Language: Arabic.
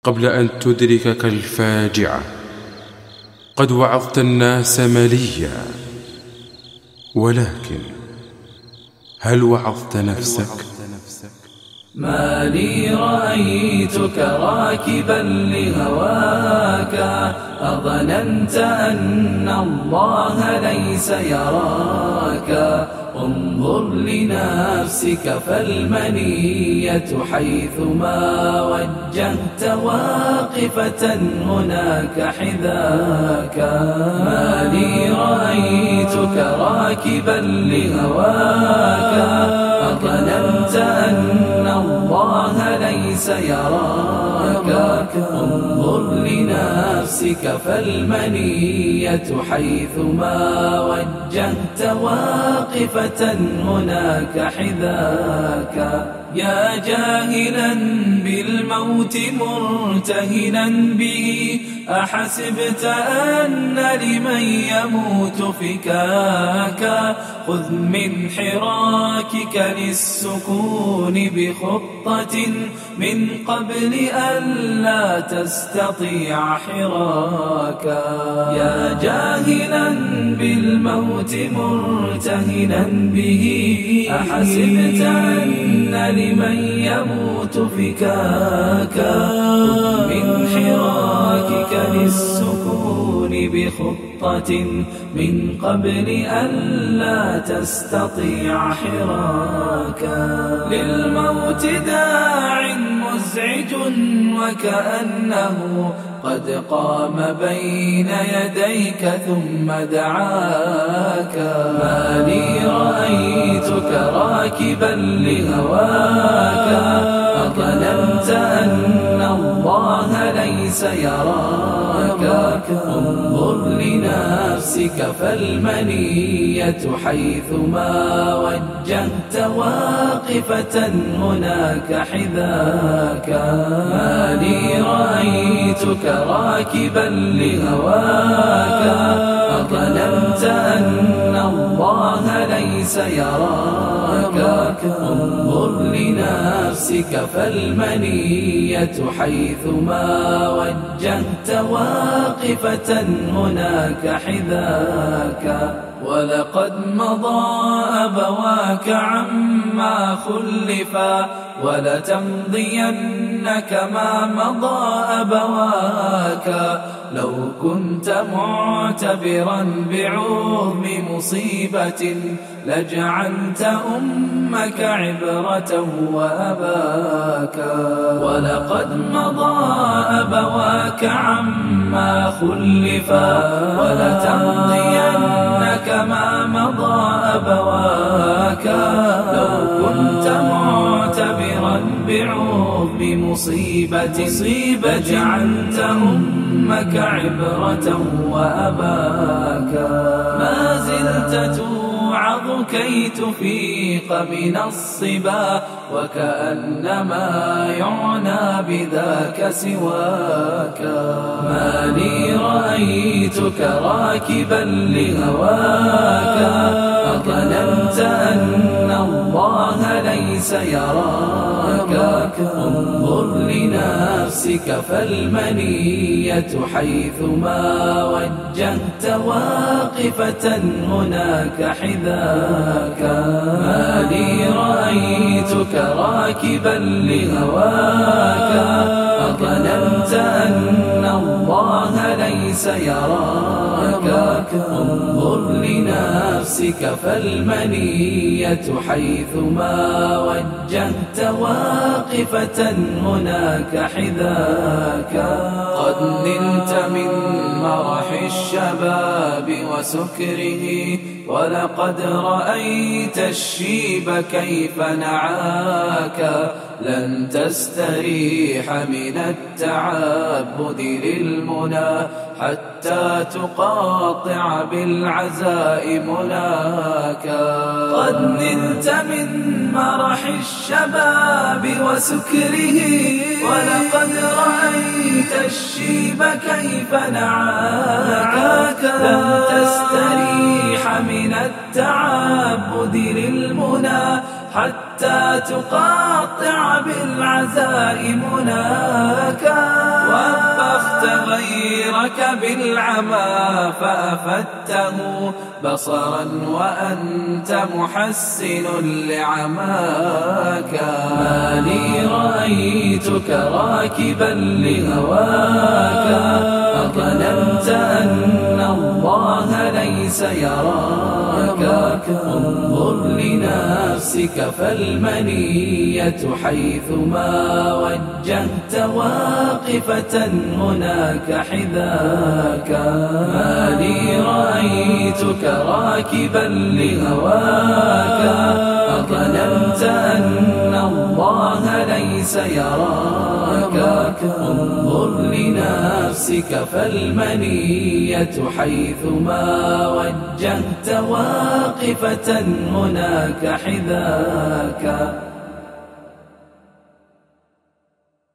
قبل أن تدركك الفاجعة. قد وعظت الناس مليا، ولكن هل وعظت نفسك؟ ما لي رأيتك راكبا لهواك، أظننت أن الله ليس يراك. انظر لنفسك فالمنية حيثما وجهت واقفة هناك حذاك. ما لي رأيتك راكبا لهواك، أظننت أن الله ليس يراك. انظر لنفسك فالمنية حيثما وجهت واقفة هناك حذاك. يا جاهلا بالموت مرتهنا به، أحسبت أن لمن يموت فكاكا؟ خذ من حراكك للسكون بخطة من قبل أن لا تستطيع حراكا. يا جاهلا بالموت مرتهنا به، أحسبت أن لمن يموت فكاكا؟ خذ من حراكك للسكون بخطة من قبل أن لا تستطيع حراكا. للموت داع مزعج وكأنه قد قام بين يديك ثم دعاك. ما لي رأيتك راكبا لهواك، أظننت أن الله ليس يراك. انظر لنفسك فالمنية حيثما وجهت واقفة هناك حذاك. ما لي رأيتك راكبا لهواك، أظننت أن الله ليس يراك. انظر لنفسك فالمنية حيثما وجهت واقفة هناك حذاك. ولقد مضى أبواك عما خلفا، ولتمضين كما مضى أبواك. لو كنت معتبرا بعظم مصيبة، لجعلت أمك عبرة وأباك. ولقد مضى أبواك عما خلفا، ولتمضين كما مضى أبواك. لو كنت معتبرا بعظم مصيبة، لجعلت أمك عبرة وأباك. ما زلت توعظ كي تفيق من الصبا، وكأنما يعنى بذاك سواك. ما لي رأيتك راكبا لهواك، أظننت أن الله ليس يراك. انظر لنفسك فالمنية حيثما وجهت واقفة هناك حذاك. ما لي رأيتك راكبا لهواك، أظننت أن الله ليس يراك. انظر لنفسك فالمنية حيثما وجهت واقفة هناك حذاك. قد نلت من مرح الشباب وسكره، ولقد رأيت الشيب كيف نعاك. لن تستريح من التعبد للمنى، حتى تقاطع بالعزاء مناك. قد نلت من مرح الشباب وسكره، ولقد رأيت الشيب كيف نعاك. لن تستريح من التعبد للمنى، حتى تقاطع بالعزاء مناك. غيرك بالعمى فأفدته بصرا وأنت محسن لعماك. ما لي رأيتك راكبا لهواك أظننت أن الله ليس يراك. انظر لنفسك فالمنية حيثما وجهت واقفة هناك حذاك. ما لي رأيتك راكبا لهواك أظننت أن الله ليس يراك. انظر لنفسك فالمنية حيثما وجهت واقفة هناك حذاك.